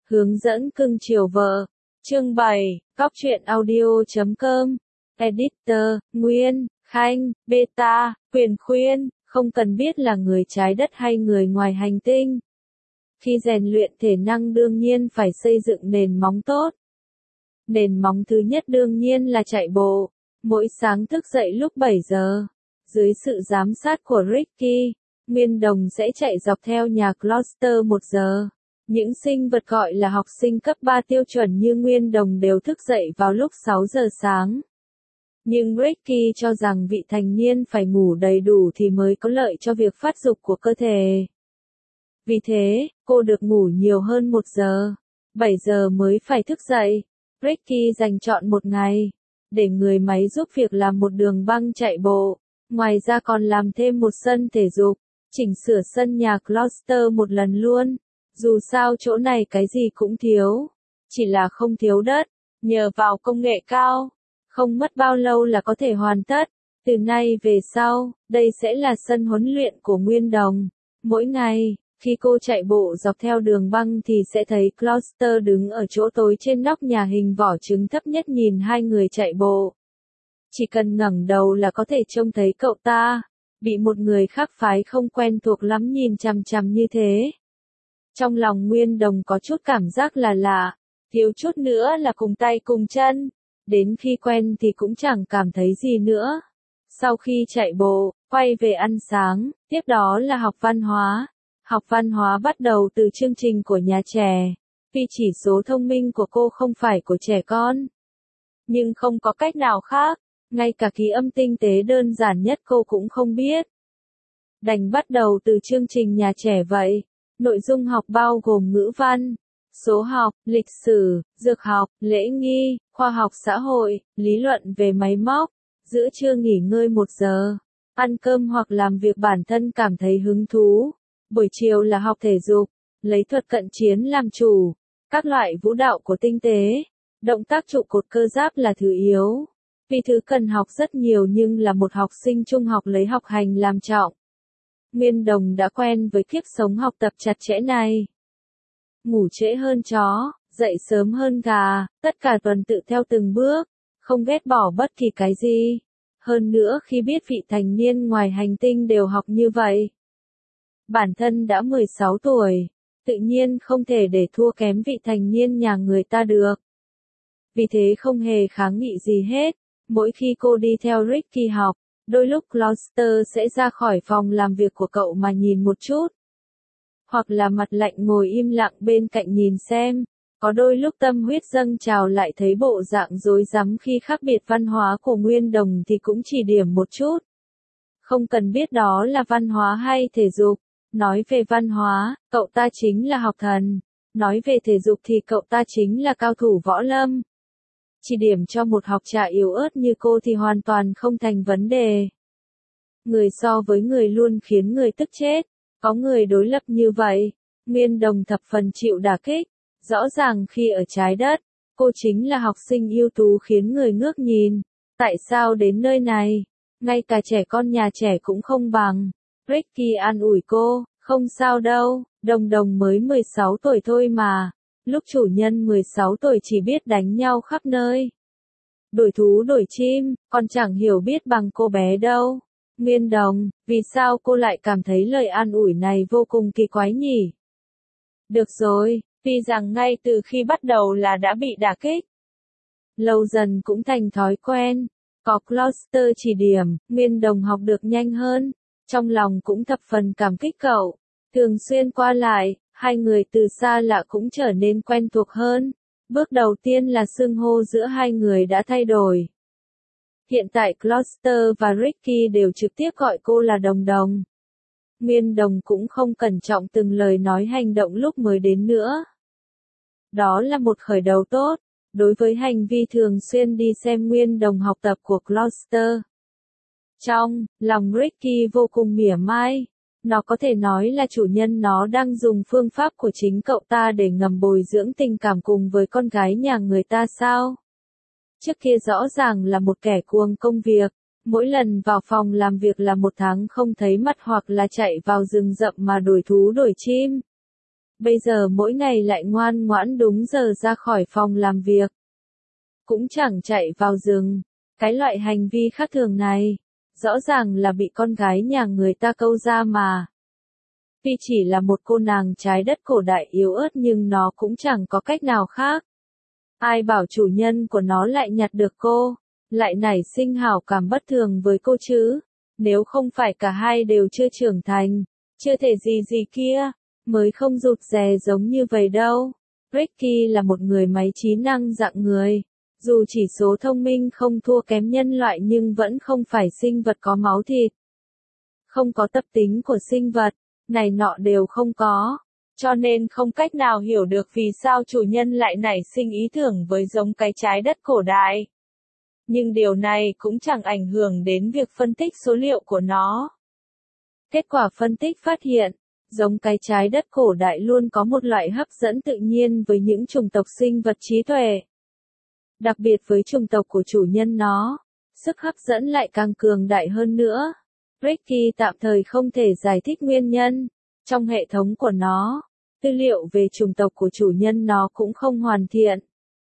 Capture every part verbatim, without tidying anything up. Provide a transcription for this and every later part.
Hướng dẫn cưng chiều vợ. Chương bảy, Cóc truyện audio chấm com. Editor, Nguyên, Khanh, Beta, quyền khuyên, không cần biết là người trái đất hay người ngoài hành tinh. Khi rèn luyện thể năng đương nhiên phải xây dựng nền móng tốt. Nền móng thứ nhất đương nhiên là chạy bộ. Mỗi sáng thức dậy lúc bảy giờ. Dưới sự giám sát của Ricky, Nguyên Đồng sẽ chạy dọc theo nhà Closter một giờ. Những sinh vật gọi là học sinh cấp ba tiêu chuẩn như Nguyên Đồng đều thức dậy vào lúc sáu giờ sáng. Nhưng Ricky cho rằng vị thành niên phải ngủ đầy đủ thì mới có lợi cho việc phát dục của cơ thể. Vì thế, cô được ngủ nhiều hơn một giờ. bảy giờ mới phải thức dậy. Ricky dành chọn một ngày để người máy giúp việc làm một đường băng chạy bộ. Ngoài ra còn làm thêm một sân thể dục, chỉnh sửa sân nhà Closter một lần luôn. Dù sao chỗ này cái gì cũng thiếu, chỉ là không thiếu đất. Nhờ vào công nghệ cao, không mất bao lâu là có thể hoàn tất. Từ nay về sau, đây sẽ là sân huấn luyện của Nguyên Đồng. Mỗi ngày, khi cô chạy bộ dọc theo đường băng thì sẽ thấy Closter đứng ở chỗ tối trên nóc nhà hình vỏ trứng thấp nhất nhìn hai người chạy bộ. Chỉ cần ngẩng đầu là có thể trông thấy cậu ta, bị một người khác phái không quen thuộc lắm nhìn chằm chằm như thế. Trong lòng Nguyên Đồng có chút cảm giác là lạ, thiếu chút nữa là cùng tay cùng chân. Đến khi quen thì cũng chẳng cảm thấy gì nữa. Sau khi chạy bộ, quay về ăn sáng, tiếp đó là học văn hóa. Học văn hóa bắt đầu từ chương trình của nhà trẻ, vì chỉ số thông minh của cô không phải của trẻ con. Nhưng không có cách nào khác, ngay cả ký âm tinh tế đơn giản nhất cô cũng không biết. Đành bắt đầu từ chương trình nhà trẻ vậy. Nội dung học bao gồm ngữ văn, số học, lịch sử, dược học, lễ nghi, khoa học xã hội, lý luận về máy móc. Giữa trưa nghỉ ngơi một giờ, ăn cơm hoặc làm việc bản thân cảm thấy hứng thú. Buổi chiều là học thể dục, lấy thuật cận chiến làm chủ, các loại vũ đạo của tinh tế, động tác trụ cột cơ giáp là thứ yếu. Vì thứ cần học rất nhiều nhưng là một học sinh trung học lấy học hành làm trọng. Nguyên Đồng đã quen với kiếp sống học tập chặt chẽ này. Ngủ trễ hơn chó, dậy sớm hơn gà, tất cả tuần tự theo từng bước, không ghét bỏ bất kỳ cái gì. Hơn nữa khi biết vị thành niên ngoài hành tinh đều học như vậy. Bản thân đã mười sáu tuổi, tự nhiên không thể để thua kém vị thành niên nhà người ta được. Vì thế không hề kháng nghị gì hết. Mỗi khi cô đi theo Ricky học, đôi lúc Closter sẽ ra khỏi phòng làm việc của cậu mà nhìn một chút. Hoặc là mặt lạnh ngồi im lặng bên cạnh nhìn xem. Có đôi lúc tâm huyết dâng trào lại thấy bộ dạng rối rắm khi khác biệt văn hóa của Nguyên Đồng thì cũng chỉ điểm một chút. Không cần biết đó là văn hóa hay thể dục. Nói về văn hóa, cậu ta chính là học thần. Nói về thể dục thì cậu ta chính là cao thủ võ lâm. Chỉ điểm cho một học trò yếu ớt như cô thì hoàn toàn không thành vấn đề. Người so với người luôn khiến người tức chết. Có người đối lập như vậy. Nguyên Đồng thập phần chịu đả kích. Rõ ràng khi ở trái đất, cô chính là học sinh ưu tú khiến người ngước nhìn. Tại sao đến nơi này, ngay cả trẻ con nhà trẻ cũng không bằng. Ricky an ủi cô, không sao đâu, Đồng Đồng mới mười sáu tuổi thôi mà. Lúc chủ nhân mười sáu tuổi chỉ biết đánh nhau khắp nơi. Đổi thú đổi chim, còn chẳng hiểu biết bằng cô bé đâu. Nguyên Đồng, vì sao cô lại cảm thấy lời an ủi này vô cùng kỳ quái nhỉ? Được rồi, vì rằng ngay từ khi bắt đầu là đã bị đả kích. Lâu dần cũng thành thói quen. Có Closter chỉ điểm, Nguyên Đồng học được nhanh hơn. Trong lòng cũng thập phần cảm kích cậu. Thường xuyên qua lại, hai người từ xa lạ cũng trở nên quen thuộc hơn. Bước đầu tiên là xưng hô giữa hai người đã thay đổi. Hiện tại Closter và Ricky đều trực tiếp gọi cô là Đồng Đồng. Nguyên Đồng cũng không cẩn trọng từng lời nói hành động lúc mới đến nữa. Đó là một khởi đầu tốt, đối với hành vi thường xuyên đi xem Nguyên Đồng học tập của Closter. Trong lòng Ricky vô cùng mỉa mai. Nó có thể nói là chủ nhân nó đang dùng phương pháp của chính cậu ta để ngầm bồi dưỡng tình cảm cùng với con gái nhà người ta sao? Trước kia rõ ràng là một kẻ cuồng công việc, mỗi lần vào phòng làm việc là một tháng không thấy mặt hoặc là chạy vào rừng rậm mà đổi thú đổi chim. bây giờ mỗi ngày lại ngoan ngoãn đúng giờ ra khỏi phòng làm việc. Cũng chẳng chạy vào rừng. Cái loại hành vi khác thường này, rõ ràng là bị con gái nhà người ta câu ra mà. Tuy chỉ là một cô nàng trái đất cổ đại yếu ớt nhưng nó cũng chẳng có cách nào khác. Ai bảo chủ nhân của nó lại nhặt được cô, lại nảy sinh hảo cảm bất thường với cô chứ? Nếu không phải cả hai đều chưa trưởng thành, chưa thể gì gì kia, mới không rụt rè giống như vậy đâu. Ricky là một người máy trí năng dạng người. Dù chỉ số thông minh không thua kém nhân loại nhưng vẫn không phải sinh vật có máu thịt. Không có tập tính của sinh vật, này nọ đều không có. Cho nên không cách nào hiểu được vì sao chủ nhân lại nảy sinh ý tưởng với giống cái trái đất cổ đại. Nhưng điều này cũng chẳng ảnh hưởng đến việc phân tích số liệu của nó. Kết quả phân tích phát hiện, giống cái trái đất cổ đại luôn có một loại hấp dẫn tự nhiên với những chủng tộc sinh vật trí tuệ. Đặc biệt với chủng tộc của chủ nhân nó, sức hấp dẫn lại càng cường đại hơn nữa. Ricky tạm thời không thể giải thích nguyên nhân. Trong hệ thống của nó, tư liệu về chủng tộc của chủ nhân nó cũng không hoàn thiện.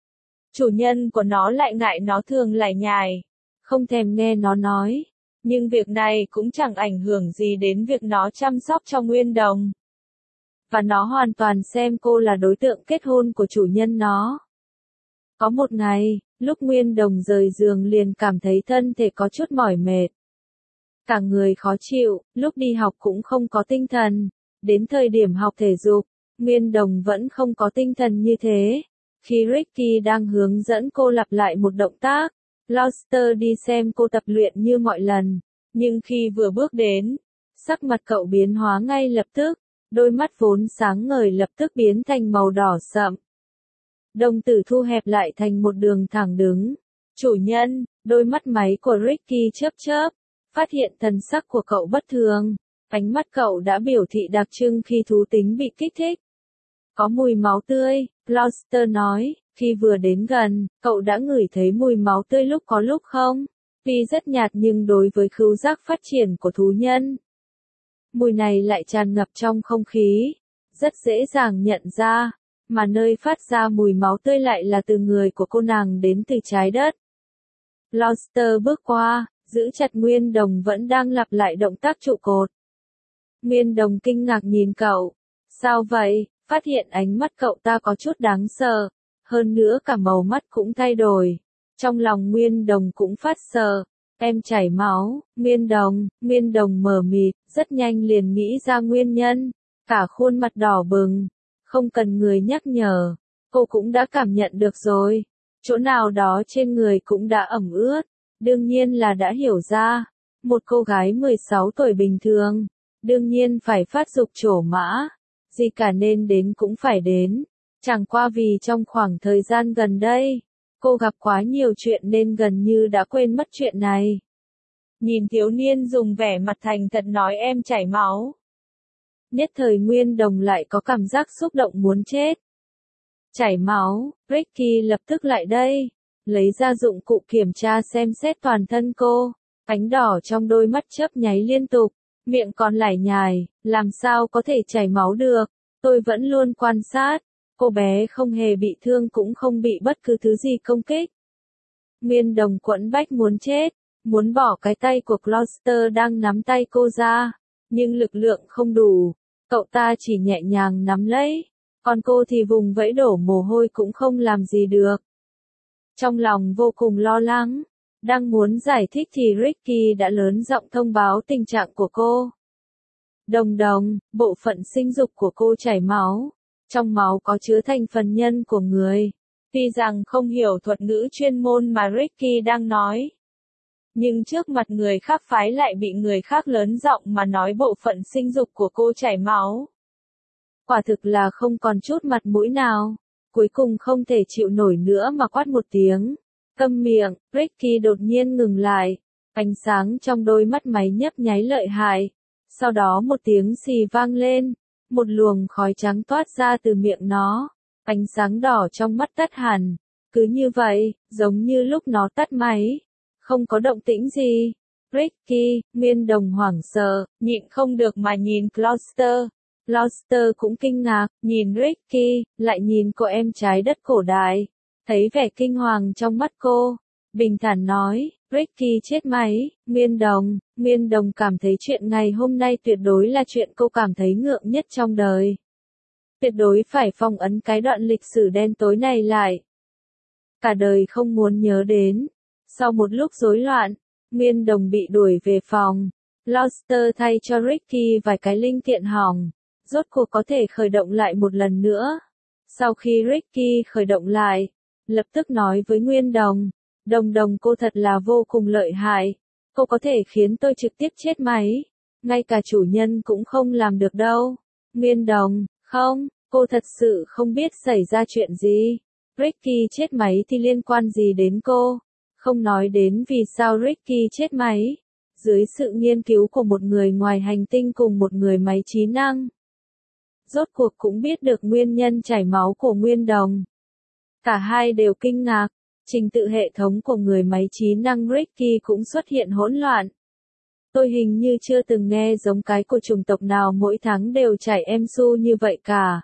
Chủ nhân của nó lại ngại nó thường lải nhải, không thèm nghe nó nói. Nhưng việc này cũng chẳng ảnh hưởng gì đến việc nó chăm sóc cho Nguyên Đồng. Và nó hoàn toàn xem cô là đối tượng kết hôn của chủ nhân nó. Có một ngày, lúc Nguyên Đồng rời giường liền cảm thấy thân thể có chút mỏi mệt. Cả người khó chịu, lúc đi học cũng không có tinh thần. Đến thời điểm học thể dục, Nguyên Đồng vẫn không có tinh thần như thế. Khi Ricky đang hướng dẫn cô lặp lại một động tác, Gloucester đi xem cô tập luyện như mọi lần. Nhưng khi vừa bước đến, sắc mặt cậu biến hóa ngay lập tức, đôi mắt vốn sáng ngời lập tức biến thành màu đỏ sậm. Đồng tử thu hẹp lại thành một đường thẳng đứng. Chủ nhân, đôi mắt máy của Ricky chớp chớp, phát hiện thần sắc của cậu bất thường. Ánh mắt cậu đã biểu thị đặc trưng khi thú tính bị kích thích. Có mùi máu tươi, Gloucester nói, khi vừa đến gần, cậu đã ngửi thấy mùi máu tươi lúc có lúc không? Tuy rất nhạt nhưng đối với khứu giác phát triển của thú nhân, mùi này lại tràn ngập trong không khí, rất dễ dàng nhận ra, mà nơi phát ra mùi máu tươi lại là từ người của cô nàng đến từ trái đất. Gloucester bước qua, giữ chặt Nguyên Đồng vẫn đang lặp lại động tác trụ cột. Nguyên Đồng kinh ngạc nhìn cậu. Sao vậy? Phát hiện ánh mắt cậu ta có chút đáng sợ. Hơn nữa cả màu mắt cũng thay đổi. Trong lòng Nguyên Đồng cũng phát sợ. Em chảy máu. Nguyên Đồng, Nguyên Đồng mờ mịt, rất nhanh liền nghĩ ra nguyên nhân. Cả khuôn mặt đỏ bừng. Không cần người nhắc nhở. Cô cũng đã cảm nhận được rồi. Chỗ nào đó trên người cũng đã ẩm ướt. Đương nhiên là đã hiểu ra. Một cô gái mười sáu tuổi bình thường. Đương nhiên phải phát dục trổ mã. Gì cả nên đến cũng phải đến. Chẳng qua vì trong khoảng thời gian gần đây, cô gặp quá nhiều chuyện nên gần như đã quên mất chuyện này. Nhìn thiếu niên dùng vẻ mặt thành thật nói em chảy máu. Nhất thời Nguyên Đồng lại có cảm giác xúc động muốn chết. Chảy máu, Ricky lập tức lại đây. Lấy ra dụng cụ kiểm tra xem xét toàn thân cô. Ánh đỏ trong đôi mắt chớp nháy liên tục. Miệng còn lải nhải, làm sao có thể chảy máu được, tôi vẫn luôn quan sát, cô bé không hề bị thương cũng không bị bất cứ thứ gì công kích. Nguyên Đồng quẫn bách muốn chết, muốn bỏ cái tay của Gloucester đang nắm tay cô ra, nhưng lực lượng không đủ, cậu ta chỉ nhẹ nhàng nắm lấy, còn cô thì vùng vẫy đổ mồ hôi cũng không làm gì được. Trong lòng vô cùng lo lắng. Đang muốn giải thích thì Ricky đã lớn giọng thông báo tình trạng của cô. Đồng đồng, bộ phận sinh dục của cô chảy máu. Trong máu có chứa thành phần nhân của người. Tuy rằng không hiểu thuật ngữ chuyên môn mà Ricky đang nói. Nhưng trước mặt người khác phái lại bị người khác lớn giọng mà nói bộ phận sinh dục của cô chảy máu. Quả thực là không còn chút mặt mũi nào. Cuối cùng không thể chịu nổi nữa mà quát một tiếng. Câm miệng, Ricky đột nhiên ngừng lại. Ánh sáng trong đôi mắt máy nhấp nháy lợi hại. Sau đó một tiếng xì vang lên. Một luồng khói trắng toát ra từ miệng nó. Ánh sáng đỏ trong mắt tắt hẳn. Cứ như vậy, giống như lúc nó tắt máy. Không có động tĩnh gì. Ricky, Nguyên Đồng hoảng sợ, nhịn không được mà nhìn Gloucester. Lobster cũng kinh ngạc, nhìn Ricky, lại nhìn cô em trái đất cổ đại. Thấy vẻ kinh hoàng trong mắt cô. Bình thản nói, Ricky chết máy, Nguyên Đồng. Nguyên Đồng cảm thấy chuyện ngày hôm nay tuyệt đối là chuyện cô cảm thấy ngượng nhất trong đời. Tuyệt đối phải phong ấn cái đoạn lịch sử đen tối này lại. Cả đời không muốn nhớ đến. Sau một lúc rối loạn, Nguyên Đồng bị đuổi về phòng. Lobster thay cho Ricky vài cái linh kiện hỏng. Rốt cuộc có thể khởi động lại một lần nữa. Sau khi Ricky khởi động lại, lập tức nói với Nguyên Đồng. Đồng Đồng cô thật là vô cùng lợi hại. Cô có thể khiến tôi trực tiếp chết máy. Ngay cả chủ nhân cũng không làm được đâu. Nguyên Đồng, không, cô thật sự không biết xảy ra chuyện gì. Ricky chết máy thì liên quan gì đến cô? Không nói đến vì sao Ricky chết máy. Dưới sự nghiên cứu của một người ngoài hành tinh cùng một người máy trí năng. Rốt cuộc cũng biết được nguyên nhân chảy máu của Nguyên Đồng. Cả hai đều kinh ngạc. Trình tự hệ thống của người máy trí năng Ricky cũng xuất hiện hỗn loạn. Tôi hình như chưa từng nghe giống cái của chủng tộc nào mỗi tháng đều chảy em su như vậy cả.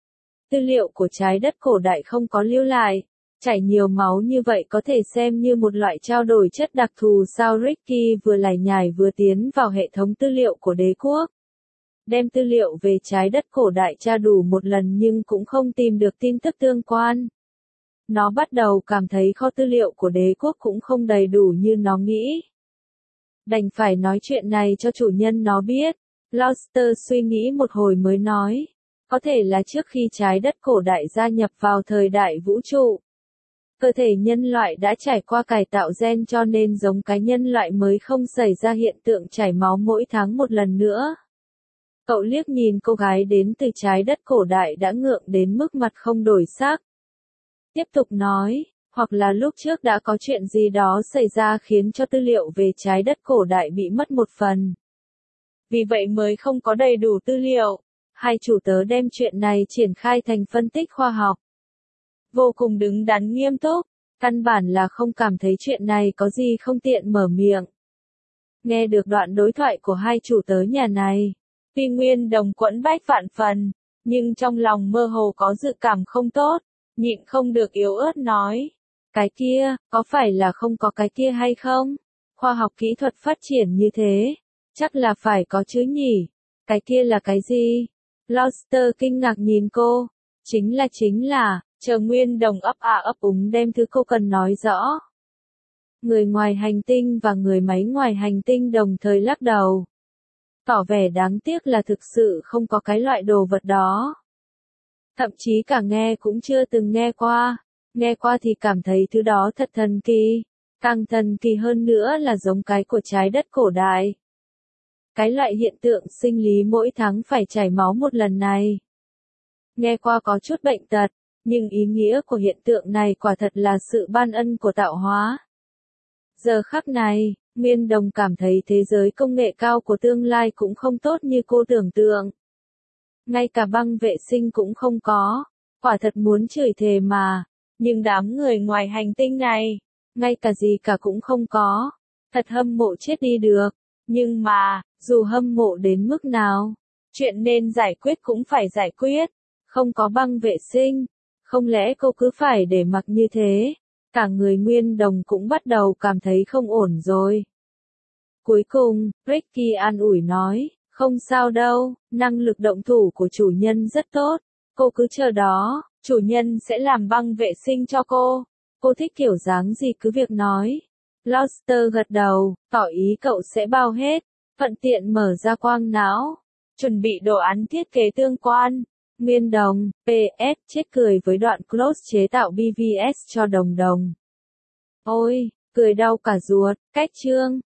Tư liệu của trái đất cổ đại không có lưu lại. Chảy nhiều máu như vậy có thể xem như một loại trao đổi chất đặc thù sao Ricky vừa lải nhải vừa tiến vào hệ thống tư liệu của đế quốc. Đem tư liệu về trái đất cổ đại tra đủ một lần nhưng cũng không tìm được tin tức tương quan. Nó bắt đầu cảm thấy kho tư liệu của đế quốc cũng không đầy đủ như nó nghĩ. Đành phải nói chuyện này cho chủ nhân nó biết. Lobster suy nghĩ một hồi mới nói. Có thể là trước khi trái đất cổ đại gia nhập vào thời đại vũ trụ. Cơ thể nhân loại đã trải qua cải tạo gen cho nên giống cái nhân loại mới không xảy ra hiện tượng chảy máu mỗi tháng một lần nữa. Cậu liếc nhìn cô gái đến từ trái đất cổ đại đã ngượng đến mức mặt không đổi sắc. Tiếp tục nói, hoặc là lúc trước đã có chuyện gì đó xảy ra khiến cho tư liệu về trái đất cổ đại bị mất một phần. Vì vậy mới không có đầy đủ tư liệu. Hai chủ tớ đem chuyện này triển khai thành phân tích khoa học. Vô cùng đứng đắn nghiêm túc, căn bản là không cảm thấy chuyện này có gì không tiện mở miệng. Nghe được đoạn đối thoại của hai chủ tớ nhà này, tuy Nguyên Đồng quẫn bách vạn phần, nhưng trong lòng mơ hồ có dự cảm không tốt, nhịn không được yếu ớt nói. Cái kia, có phải là không có cái kia hay không? Khoa học kỹ thuật phát triển như thế, chắc là phải có chứ nhỉ? Cái kia là cái gì? Lobster kinh ngạc nhìn cô. Chính là chính là, chờ Nguyên Đồng ấp à ấp úng đem thứ cô cần nói rõ. Người ngoài hành tinh và người máy ngoài hành tinh đồng thời lắc đầu. Tỏ vẻ đáng tiếc là thực sự không có cái loại đồ vật đó. Thậm chí cả nghe cũng chưa từng nghe qua. Nghe qua thì cảm thấy thứ đó thật thần kỳ. Càng thần kỳ hơn nữa là giống cái của trái đất cổ đại. Cái loại hiện tượng sinh lý mỗi tháng phải chảy máu một lần này. Nghe qua có chút bệnh tật, nhưng ý nghĩa của hiện tượng này quả thật là sự ban ân của tạo hóa. Giờ khắc này, Nguyên Đồng cảm thấy thế giới công nghệ cao của tương lai cũng không tốt như cô tưởng tượng. Ngay cả băng vệ sinh cũng không có, quả thật muốn chửi thề mà, nhưng đám người ngoài hành tinh này, ngay cả gì cả cũng không có, thật hâm mộ chết đi được, nhưng mà, dù hâm mộ đến mức nào, chuyện nên giải quyết cũng phải giải quyết, không có băng vệ sinh, không lẽ cô cứ phải để mặc như thế, cả người Nguyên Đồng cũng bắt đầu cảm thấy không ổn rồi. Cuối cùng, Ricky an ủi nói, không sao đâu, năng lực động thủ của chủ nhân rất tốt, cô cứ chờ đó, chủ nhân sẽ làm băng vệ sinh cho cô, cô thích kiểu dáng gì cứ việc nói. Lobster gật đầu, tỏ ý cậu sẽ bao hết, thuận tiện mở ra quang não, chuẩn bị đồ án thiết kế tương quan. Nguyên Đồng, pê ét chết cười với đoạn close chế tạo bê vê ét cho Đồng Đồng. Ôi, cười đau cả ruột, cách chương.